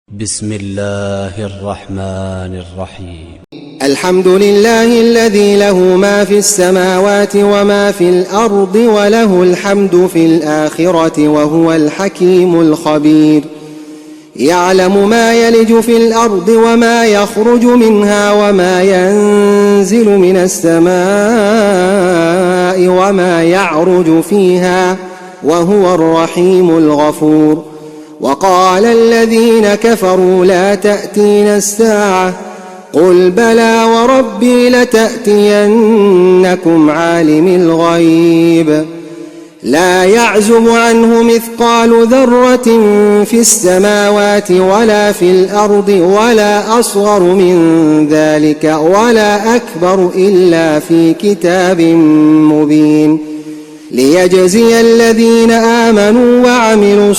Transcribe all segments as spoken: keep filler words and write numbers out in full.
بسم الله الرحمن الرحيم. الحمد لله الذي له ما في السماوات وما في الأرض وله الحمد في الآخرة وهو الحكيم الخبير. يعلم ما يلج في الأرض وما يخرج منها وما ينزل من السماء وما يعرج فيها وهو الرحيم الغفور. وقال الذين كفروا لا تأتينا الساعة قل بلى وربي لتأتينكم عالم الغيب لا يعزب عنه مثقال ذرة في السماوات ولا في الأرض ولا أصغر من ذلك ولا أكبر إلا في كتاب مبين ليجزي الذين آمنوا وعملوا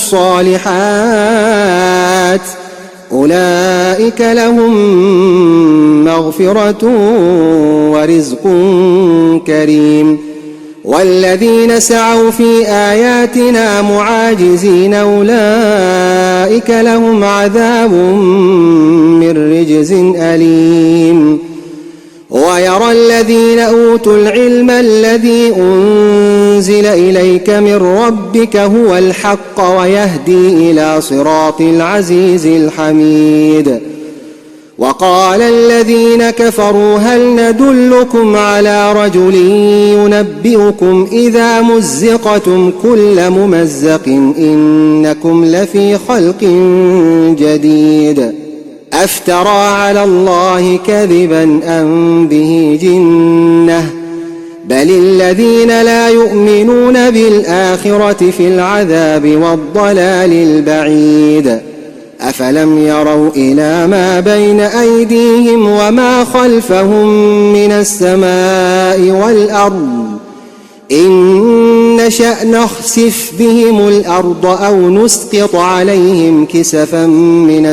الصالحات أولئك لهم مغفرة ورزق كريم. والذين سعوا في آياتنا معاجزين أولئك لهم عذاب من رجز أليم. ويرى الذين أوتوا العلم الذي أنزل إليك من ربك هو الحق ويهدي إلى صراط العزيز الحميد. وقال الذين كفروا هل ندلكم على رجل ينبئكم إذا مزقتم كل ممزق إنكم لفي خلق جديد أفترى على الله كذبا أم به جنة بل الذين لا يؤمنون بالآخرة في العذاب والضلال البعيد. أفلم يروا إلى ما بين أيديهم وما خلفهم من السماء والأرض إن نشأ نخسف بهم الأرض أو نسقط عليهم كسفا من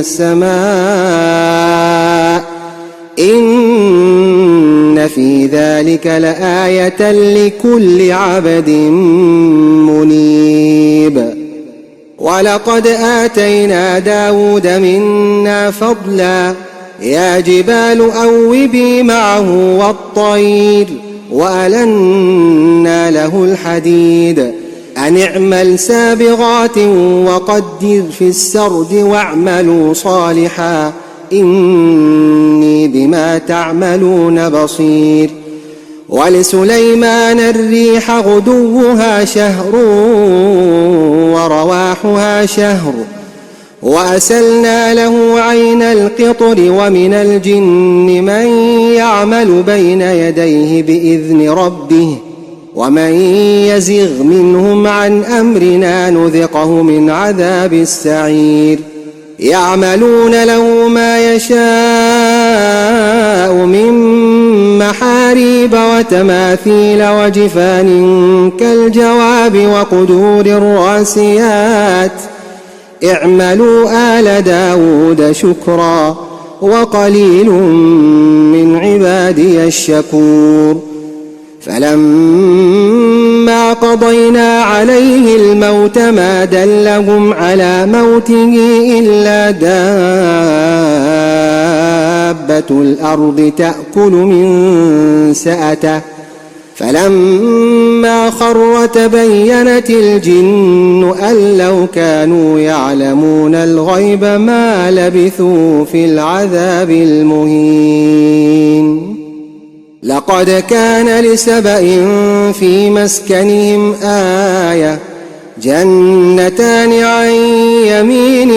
السماء إن في ذلك لآية لكل عبد منيب. ولقد آتينا داود منا فضلا يا جبال أوبي معه والطير وألنا له الحديد أن اعمل سابغات وقدر في السرد واعملوا صالحا إني بما تعملون بصير. ولسليمان الريح غدوها شهر ورواحها شهر وأسلنا له عين القطر ومن الجن من يعمل بين يديه بإذن ربه ومن يزغ منهم عن أمرنا نذقه من عذاب السعير. يعملون له ما يشاء من محاريب وتماثيل وجفان كالجواب وقدور الراسيات اعملوا آل داود شكرا وقليل من عبادي الشكور. فلما قضينا عليه الموت ما دلهم على موته إلا دابة الأرض تأكل من سأته فلما خر تبينت الجن أن لو كانوا يعلمون الغيب ما لبثوا في العذاب المهين. لقد كان لسبإ في مسكنهم آية جنتان عن يمين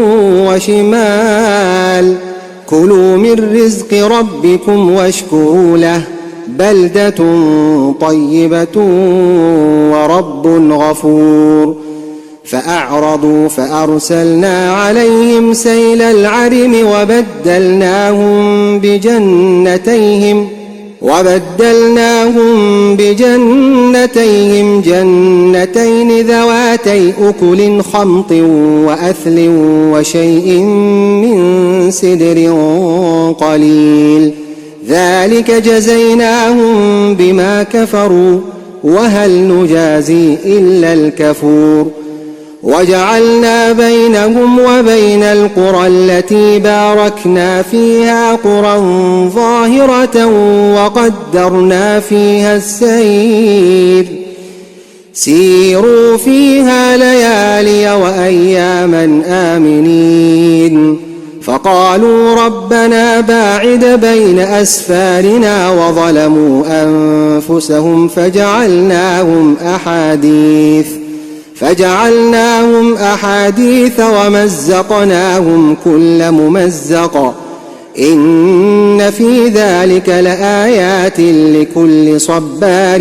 وشمال كلوا من رزق ربكم واشكروا له بلدة طيبة ورب غفور. فأعرضوا فأرسلنا عليهم سيل العرم وبدلناهم بجنتيهم وبدلناهم بجنتيهم جنتين ذواتي أكل خمط وأثل وشيء من سدر قليل ذلك جزيناهم بما كفروا وهل نجازي إلا الكفور. وجعلنا بينهم وبين القرى التي باركنا فيها قرى ظاهرة وقدرنا فيها السير سيروا فيها ليالي وأياما آمنين فقالوا ربنا باعد بين أسفارنا وظلموا أنفسهم فجعلناهم أحاديث فجعلناهم أحاديث ومزقناهم كل ممزق إن في ذلك لآيات لكل صبار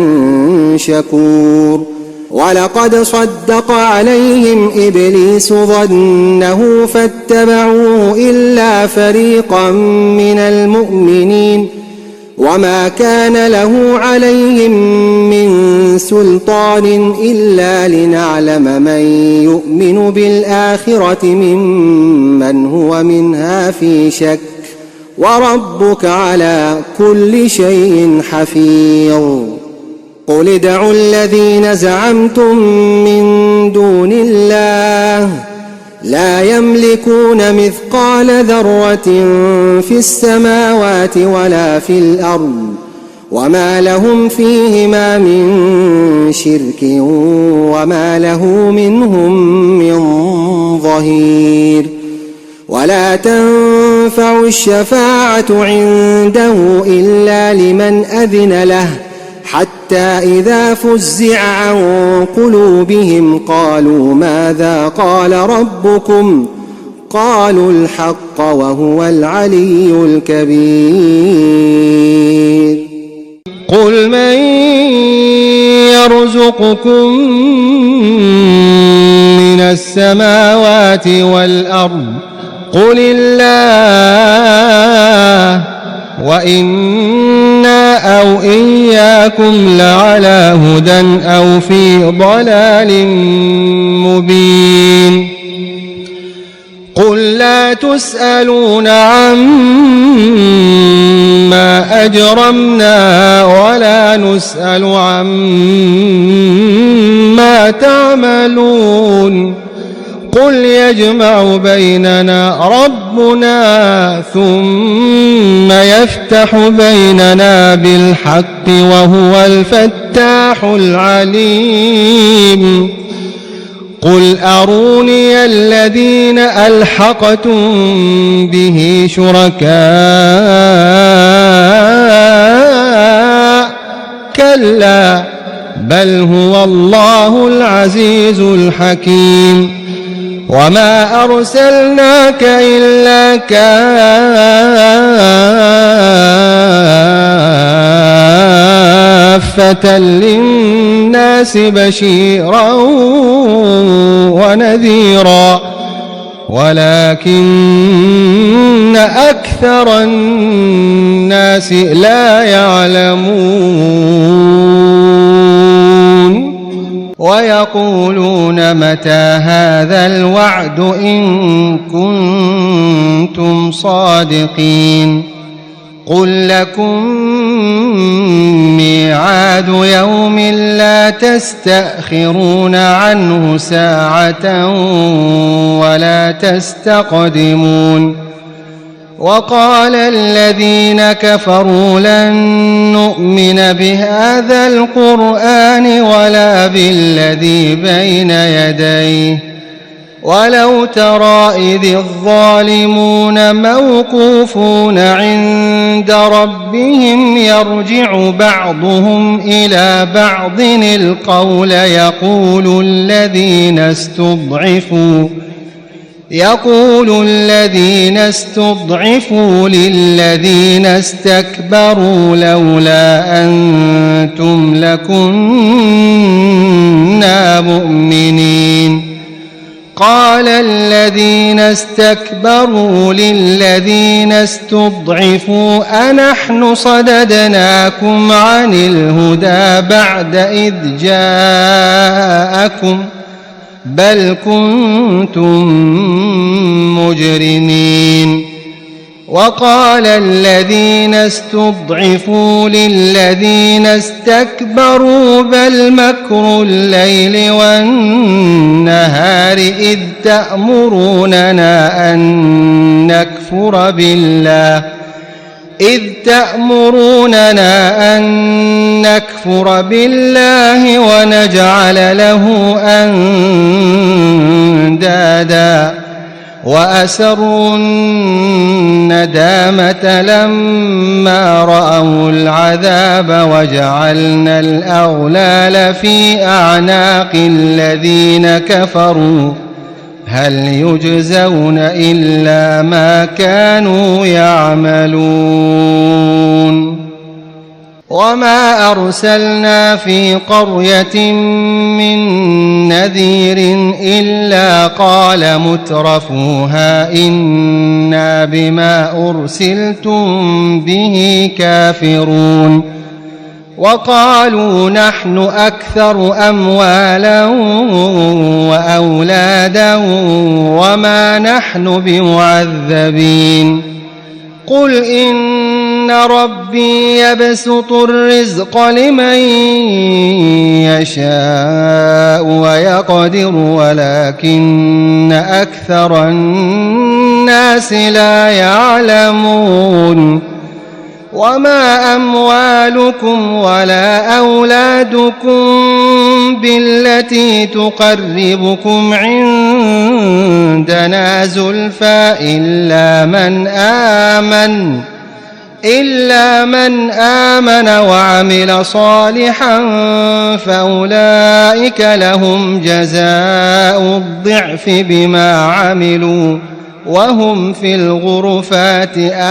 شكور ولقد صدق عليهم إبليس ظنه فاتبعوه إلا فريقا من المؤمنين وما كان له عليهم من سلطان إلا لنعلم من يؤمن بالآخرة ممن هو منها في شك وربك على كل شيء حفيظ قل ادعوا الذين زعمتم من دون الله لا يملكون مثقال ذرة في السماوات ولا في الأرض وما لهم فيهما من شرك وما له منهم من ظهير ولا تنفع الشفاعة عنده إلا لمن أذن له حتى إذا فزع عن قلوبهم قالوا ماذا قال ربكم قالوا الحق وهو العلي الكبير قل من يرزقكم من السماوات والأرض قل الله وإنا أو إياكم لعلى هدى أو في ضلال مبين قل لا تسألون عما أجرمنا ولا نسأل عما تعملون قل يجمع بيننا ربنا ثم يفتح بيننا بالحق وهو الفتاح العليم قل أروني الذين ألحقتم به شركاء كلا بل هو الله العزيز الحكيم وما أرسلناك إلا كافة للناس بشيرا ونذيرا ولكن أكثر الناس لا يعلمون ويقولون متى هذا الوعد إن كنتم صادقين قل لكم ميعاد يوم لا تستأخرون عنه ساعة ولا تستقدمون وقال الذين كفروا لن نؤمن بهذا القرآن ولا بالذي بين يديه ولو ترى إذ الظالمون موقوفون عند ربهم يرجع بعضهم إلى بعض القول يقول الذين استضعفوا يقول الذين استضعفوا للذين استكبروا لولا أنتم لكنا مؤمنين قال الذين استكبروا للذين استضعفوا أنحن صددناكم عن الهدى بعد إذ جاءكم بل كنتم مجرمين وقال الذين استضعفوا للذين استكبروا بل مكر الليل والنهار إذ تأمروننا أن نكفر بالله إذ تأمروننا أن نكفر بالله ونجعل له أندادا وأسروا الندامة لما رأوا العذاب وجعلنا الأغلال في أعناق الذين كفروا هل يجزون إلا ما كانوا يعملون وما أرسلنا في قرية من نذير إلا قال مترفوها إنا بما أرسلتم به كافرون وقالوا نحن أكثر أموالا وأولادا وما نحن بمعذبين قل إن ربي يبسط الرزق لمن يشاء ويقدر ولكن أكثر الناس لا يعلمون وما أموالكم ولا أولادكم بالتي تقربكم عندنا زلفى إلا من آمن إلا من آمن وعمل صالحا فأولئك لهم جزاء الضعف بما عملوا وهم في الغرفات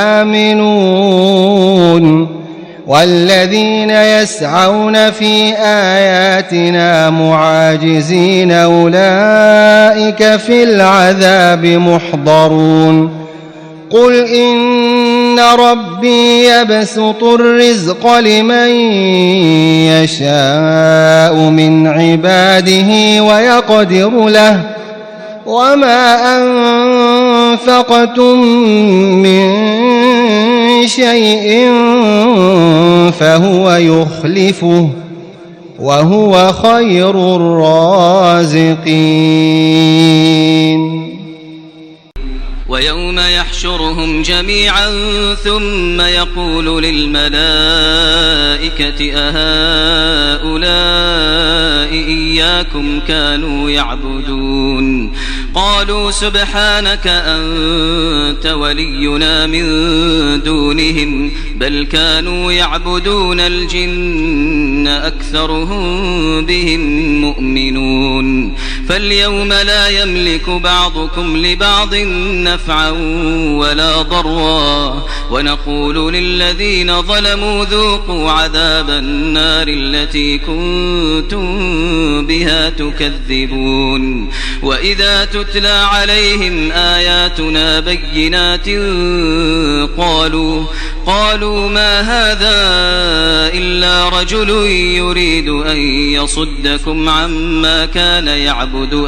آمنون والذين يسعون في آياتنا معاجزين أولئك في العذاب محضرون قل إن ربي يبسط الرزق لمن يشاء من عباده ويقدر له وما أنفقتم من شيء فهو يخلفه وهو خير الرازقين ويوم يحشرهم جميعا ثم يقول للملائكة أهؤلاء إياكم كانوا يعبدون قالوا سبحانك أنت ولينا من دونهم بل كانوا يعبدون الجن أكثرهم بهم مؤمنون فاليوم لا يملك بعضكم لبعض نفعا ولا ضرا ونقول للذين ظلموا ذوقوا عذاب النار التي كنتم بها تكذبون وإذا تتلى عليهم آياتنا بينات قالوا قالوا ما هذا إلا رجل يريد أن يصدكم عما كان يعبد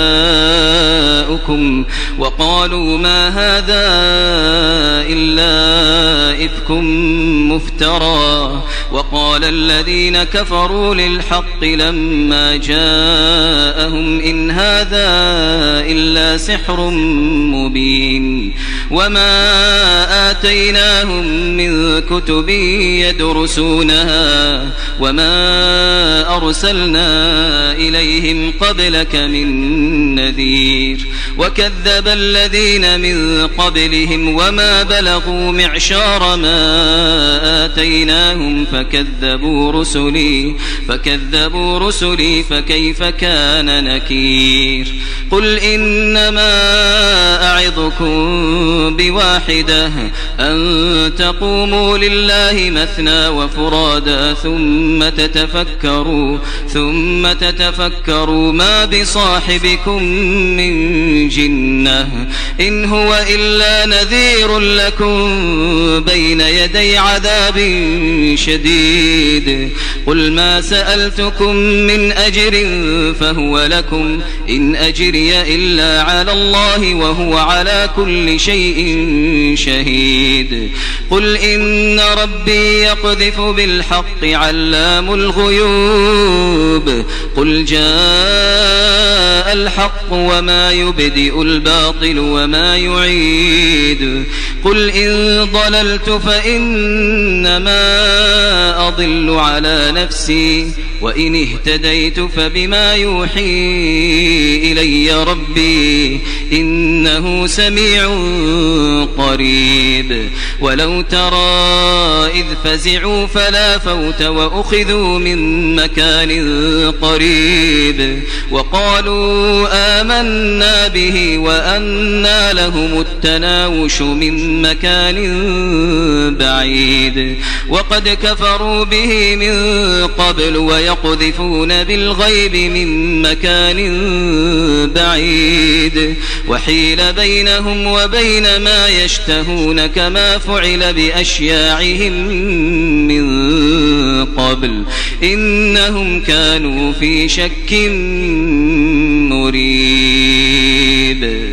آباؤكم وقالوا ما هذا إلا إفك مفترى وقال الذين كفروا للحق لما جاءهم إن هذا إلا سحر مبين وما آتيناهم من كتب يدرسونها وما أرسلنا إليهم قبلك من نذير وكذب الذين من قبلهم وما بلغوا معشار ما آتيناهم فكذبوا رسلي فكذبوا رسلي فكيف كان نكير قل إنما أعظكم بواحدة أن تقوموا لله مثنى وفرادا ثم تتفكروا ثم تتفكروا ما بصاحبكم من جنة إن هو إلا نذير لكم بين يدي عذاب شديد قل ما سألتكم من أجر فهو لكم إن أجري إلا على الله وهو على على كل شيء شهيد قل إن ربي يقذف بالحق علام الغيوب قل جاء الحق وما يبدئ الباطل وما يعيد قل إن ضللت فإنما أضل على نفسي وإن اهتديت فبما يوحي إلي ربي إنه سميع قريب ولو ترى إذ فزعوا فلا فوت وأخذوا من مكان قريب وقالوا آمنا به وأنى لهم التناوش من مكان بعيد وقد كفروا به من قبل ويقذفون بالغيب من مكان بعيد وحيل بينهم وبين ما يشتهون كما فعل بأشياعهم من قبل إنهم كانوا في شك مريب.